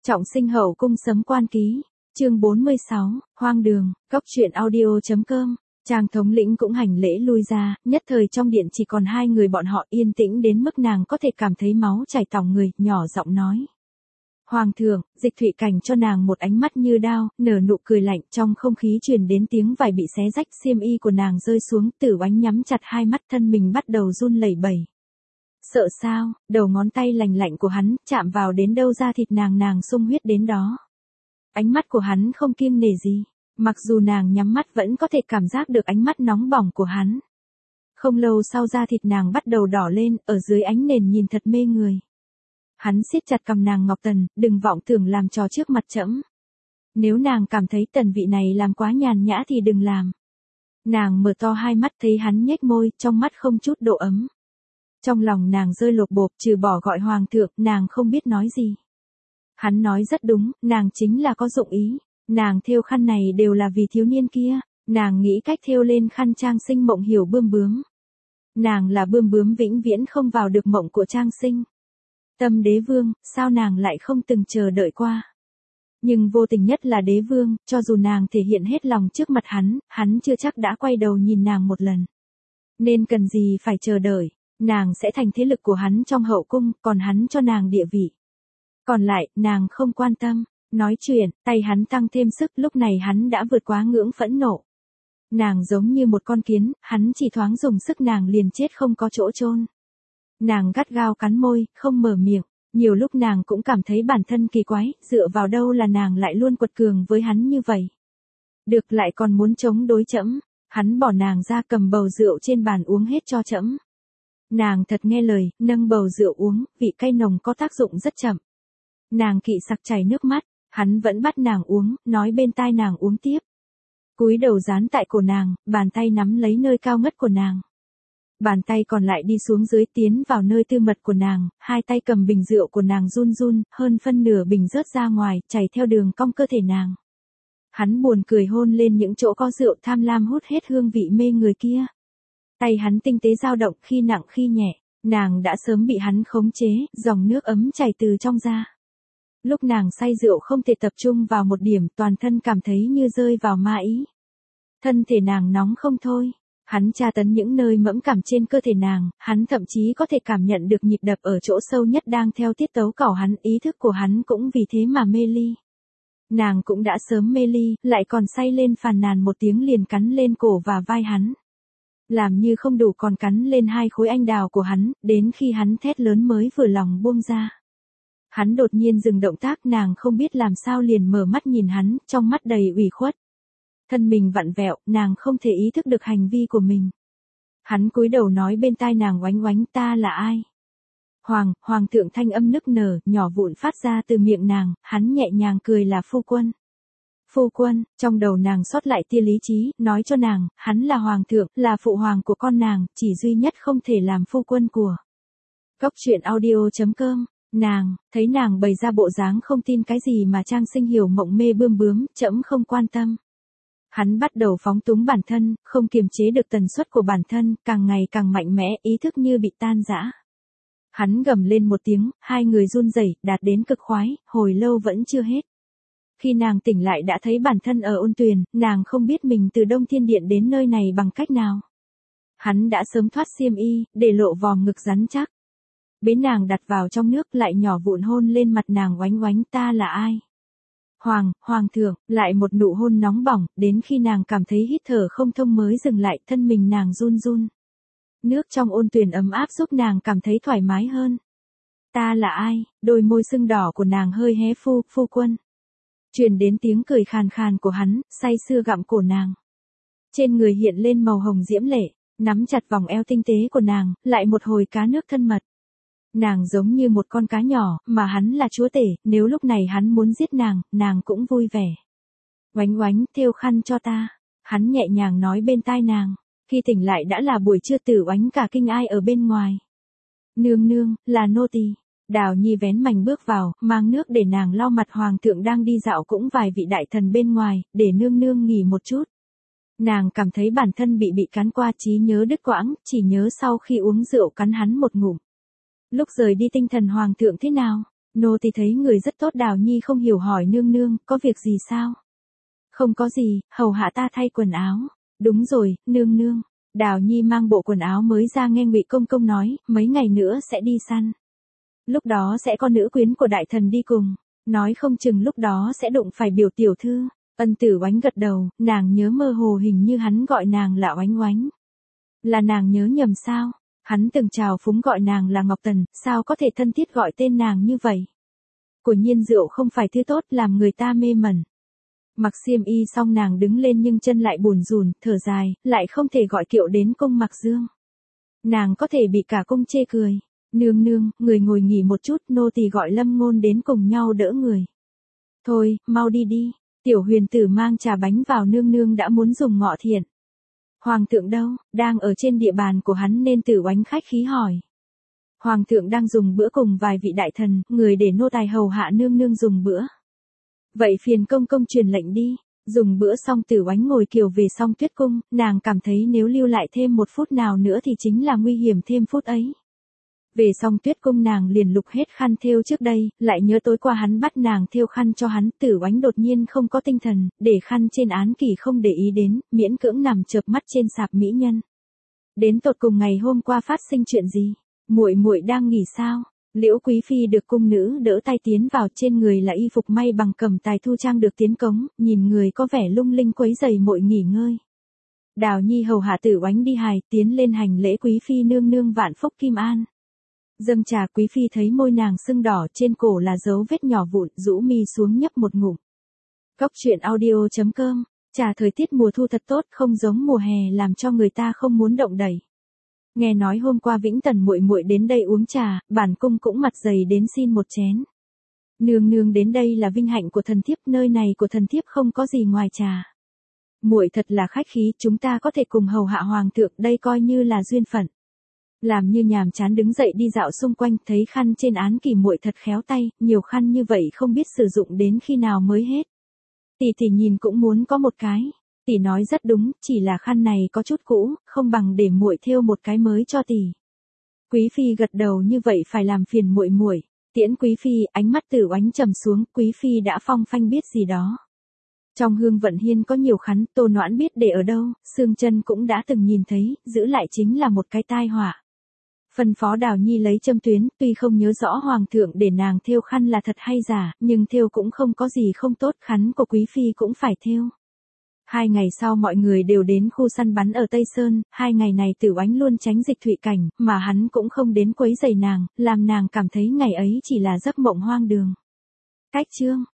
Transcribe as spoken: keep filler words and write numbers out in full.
Trọng sinh hậu cung sấm quan ký, chương bốn mươi sáu, hoang đường, cóc truyện audio.com. Trang thống lĩnh cũng hành lễ lui ra, nhất thời trong điện chỉ còn hai người bọn họ, yên tĩnh đến mức nàng có thể cảm thấy máu chảy tòng người, nhỏ giọng nói. Hoàng thượng, Dịch Thụy Cảnh cho nàng một ánh mắt như đao, nở nụ cười lạnh, trong không khí truyền đến tiếng vải bị xé rách, xiêm y của nàng rơi xuống, Tử Oánh nhắm chặt hai mắt, thân mình bắt đầu run lẩy bẩy. Sợ sao? Đầu ngón tay lành lạnh của hắn, chạm vào đến đâu da thịt nàng nàng sung huyết đến đó. Ánh mắt của hắn không kiêng nể gì. Mặc dù nàng nhắm mắt vẫn có thể cảm giác được ánh mắt nóng bỏng của hắn. Không lâu sau da thịt nàng bắt đầu đỏ lên, ở dưới ánh nền nhìn thật mê người. Hắn siết chặt cầm nàng Ngọc Tần, đừng vọng tưởng làm trò trước mặt trẫm. Nếu nàng cảm thấy tần vị này làm quá nhàn nhã thì đừng làm. Nàng mở to hai mắt thấy hắn nhếch môi, trong mắt không chút độ ấm. Trong lòng nàng rơi lột bột, trừ bỏ gọi hoàng thượng, nàng không biết nói gì. Hắn nói rất đúng, nàng chính là có dụng ý. Nàng thêu khăn này đều là vì thiếu niên kia, nàng nghĩ cách thêu lên khăn Trang Sinh mộng hiểu bươm bướm. Nàng là bươm bướm vĩnh viễn không vào được mộng của Trang Sinh. Tâm đế vương, sao nàng lại không từng chờ đợi qua. Nhưng vô tình nhất là đế vương, cho dù nàng thể hiện hết lòng trước mặt hắn, hắn chưa chắc đã quay đầu nhìn nàng một lần. Nên cần gì phải chờ đợi, nàng sẽ thành thế lực của hắn trong hậu cung, còn hắn cho nàng địa vị. Còn lại, nàng không quan tâm. Nói chuyện, tay hắn tăng thêm sức, lúc này hắn đã vượt quá ngưỡng phẫn nộ. Nàng giống như một con kiến, hắn chỉ thoáng dùng sức nàng liền chết không có chỗ chôn. Nàng gắt gao cắn môi, không mở miệng, nhiều lúc nàng cũng cảm thấy bản thân kỳ quái, dựa vào đâu là nàng lại luôn quật cường với hắn như vậy. Được lại còn muốn chống đối trẫm, hắn bỏ nàng ra cầm bầu rượu trên bàn uống hết cho trẫm. Nàng thật nghe lời, nâng bầu rượu uống, vị cay nồng có tác dụng rất chậm. Nàng kỵ sặc chảy nước mắt. Hắn vẫn bắt nàng uống, nói bên tai nàng uống tiếp. Cúi đầu dán tại cổ nàng, bàn tay nắm lấy nơi cao ngất của nàng. Bàn tay còn lại đi xuống dưới tiến vào nơi tư mật của nàng, hai tay cầm bình rượu của nàng run run, hơn phân nửa bình rớt ra ngoài, chảy theo đường cong cơ thể nàng. Hắn buồn cười hôn lên những chỗ có rượu, tham lam hút hết hương vị mê người kia. Tay hắn tinh tế dao động, khi nặng khi nhẹ, nàng đã sớm bị hắn khống chế, dòng nước ấm chảy từ trong da. Lúc nàng say rượu không thể tập trung vào một điểm, toàn thân cảm thấy như rơi vào ma ý. Thân thể nàng nóng không thôi, hắn tra tấn những nơi mẫn cảm trên cơ thể nàng, hắn thậm chí có thể cảm nhận được nhịp đập ở chỗ sâu nhất đang theo tiết tấu cỏ hắn, ý thức của hắn cũng vì thế mà mê ly. Nàng cũng đã sớm mê ly, lại còn say lên phàn nàn một tiếng liền cắn lên cổ và vai hắn. Làm như không đủ còn cắn lên hai khối anh đào của hắn, đến khi hắn thét lớn mới vừa lòng buông ra. Hắn đột nhiên dừng động tác, nàng không biết làm sao liền mở mắt nhìn hắn, trong mắt đầy ủy khuất. Thân mình vặn vẹo, nàng không thể ý thức được hành vi của mình. Hắn cúi đầu nói bên tai nàng oánh oánh, ta là ai? Hoàng, hoàng thượng thanh âm nức nở, nhỏ vụn phát ra từ miệng nàng, hắn nhẹ nhàng cười là phu quân. Phu quân, trong đầu nàng sót lại tia lý trí, nói cho nàng, hắn là hoàng thượng, là phụ hoàng của con nàng, chỉ duy nhất không thể làm phu quân của. Cóc truyện audio.com. Nàng, thấy nàng bày ra bộ dáng không tin cái gì mà Trang Sinh hiểu mộng mê bươm bướm, trẫm không quan tâm. Hắn bắt đầu phóng túng bản thân, không kiềm chế được tần suất của bản thân, càng ngày càng mạnh mẽ, ý thức như bị tan rã. Hắn gầm lên một tiếng, hai người run rẩy, đạt đến cực khoái, hồi lâu vẫn chưa hết. Khi nàng tỉnh lại đã thấy bản thân ở ôn tuyền, nàng không biết mình từ Đông Thiên Điện đến nơi này bằng cách nào. Hắn đã sớm thoát xiêm y, để lộ vòm ngực rắn chắc. Bế nàng đặt vào trong nước, lại nhỏ vụn hôn lên mặt nàng oánh oánh, ta là ai? Hoàng, hoàng thượng, lại một nụ hôn nóng bỏng, đến khi nàng cảm thấy hít thở không thông mới dừng lại, thân mình nàng run run. Nước trong ôn tuyền ấm áp giúp nàng cảm thấy thoải mái hơn. Ta là ai? Đôi môi sưng đỏ của nàng hơi hé, phu, phu quân. Truyền đến tiếng cười khàn khàn của hắn, say sưa gặm cổ nàng. Trên người hiện lên màu hồng diễm lệ, nắm chặt vòng eo tinh tế của nàng, lại một hồi cá nước thân mật. Nàng giống như một con cá nhỏ, mà hắn là chúa tể, nếu lúc này hắn muốn giết nàng, nàng cũng vui vẻ. Oánh oánh, thêu khăn cho ta. Hắn nhẹ nhàng nói bên tai nàng. Khi tỉnh lại đã là buổi trưa, Tử Oánh cả kinh ai ở bên ngoài. Nương nương, là nô tỳ. Đào Nhi vén mành bước vào, mang nước để nàng lau mặt, hoàng thượng đang đi dạo cũng vài vị đại thần bên ngoài, để nương nương nghỉ một chút. Nàng cảm thấy bản thân bị bị cắn qua, trí nhớ đứt quãng, chỉ nhớ sau khi uống rượu cắn hắn một ngụm. Lúc rời đi tinh thần hoàng thượng thế nào? Nô tỳ thấy người rất tốt. Đào Nhi không hiểu hỏi nương nương, có việc gì sao? Không có gì, hầu hạ ta thay quần áo. Đúng rồi, nương nương. Đào Nhi mang bộ quần áo mới ra nghe Ngụy Công Công nói, mấy ngày nữa sẽ đi săn. Lúc đó sẽ có nữ quyến của đại thần đi cùng, nói không chừng lúc đó sẽ đụng phải biểu tiểu thư. Ân Tử Oánh gật đầu, nàng nhớ mơ hồ hình như hắn gọi nàng là Oánh Oánh. Là nàng nhớ nhầm sao? Hắn từng chào phúng gọi nàng là Ngọc Tần, sao có thể thân thiết gọi tên nàng như vậy? Của nhiên rượu không phải thứ tốt làm người ta mê mẩn. Mặc xiêm y xong nàng đứng lên nhưng chân lại bùn rùn, thở dài, lại không thể gọi kiệu đến cung Mặc Dương. Nàng có thể bị cả cung chê cười. Nương nương, người ngồi nghỉ một chút, nô tỳ gọi Lâm Ngôn đến cùng nhau đỡ người. Thôi, mau đi đi. Tiểu Huyền Tử mang trà bánh vào, nương nương đã muốn dùng ngọ thiện. Hoàng thượng đâu? Đang ở trên địa bàn của hắn nên Tử Oánh khách khí hỏi. Hoàng thượng đang dùng bữa cùng vài vị đại thần, người để nô tài hầu hạ nương nương dùng bữa. Vậy phiền công công truyền lệnh đi. Dùng bữa xong Tử Oánh ngồi kiều về Song Tuyết cung, nàng cảm thấy nếu lưu lại thêm một phút nào nữa thì chính là nguy hiểm thêm phút ấy. Về Song Tuyết cung nàng liền lục hết khăn thêu trước đây, lại nhớ tối qua hắn bắt nàng thêu khăn cho hắn. Tử Oánh đột nhiên không có tinh thần, để khăn trên án kỷ không để ý đến, miễn cưỡng nằm chợp mắt trên sạp mỹ nhân. Đến tột cùng ngày hôm qua phát sinh chuyện gì? Muội muội đang nghỉ sao? Liễu Quý phi được cung nữ đỡ tay tiến vào, trên người là y phục may bằng cẩm tài thu trang được tiến cống, nhìn người có vẻ lung linh quấy rầy muội nghỉ ngơi. Đào Nhi hầu hạ Tử Oánh đi hài, tiến lên hành lễ Quý phi nương nương vạn phúc kim an. Dâng trà. Quý phi thấy môi nàng sưng đỏ, trên cổ là dấu vết nhỏ vụn, rũ mi xuống nhấp một ngụm. Góc truyện audio chấm com. Trà thời tiết mùa thu thật tốt, không giống mùa hè làm cho người ta không muốn động đẩy. Nghe nói hôm qua Vĩnh Tần muội muội đến đây uống trà, bản cung cũng mặt dày đến xin một chén. Nương nương đến đây là vinh hạnh của thần thiếp, nơi này của thần thiếp không có gì ngoài trà. Muội thật là khách khí, chúng ta có thể cùng hầu hạ hoàng thượng, đây coi như là duyên phận. Làm như nhàm chán đứng dậy đi dạo xung quanh, thấy khăn trên án kỷ muội thật khéo tay, nhiều khăn như vậy không biết sử dụng đến khi nào mới hết. Tỷ tỷ nhìn cũng muốn có một cái. Tỷ nói rất đúng, chỉ là khăn này có chút cũ, không bằng để muội thêu một cái mới cho tỷ. Quý phi gật đầu, như vậy phải làm phiền muội muội. Tiễn Quý phi, ánh mắt Tử Oánh trầm xuống, Quý phi đã phong phanh biết gì đó. Trong Hương Vận Hiên có nhiều khăn, Tô Noãn biết để ở đâu, Sương Chân cũng đã từng nhìn thấy, giữ lại chính là một cái tai họa. Phân phó Đào Nhi lấy châm tuyến, tuy không nhớ rõ hoàng thượng để nàng thêu khăn là thật hay giả, nhưng thêu cũng không có gì không tốt, khăn của Quý phi cũng phải thêu. Hai ngày sau mọi người đều đến khu săn bắn ở Tây Sơn, hai ngày này Tử Oánh luôn tránh Dịch Thụy Cảnh, mà hắn cũng không đến quấy rầy nàng, làm nàng cảm thấy ngày ấy chỉ là giấc mộng hoang đường. Cách chương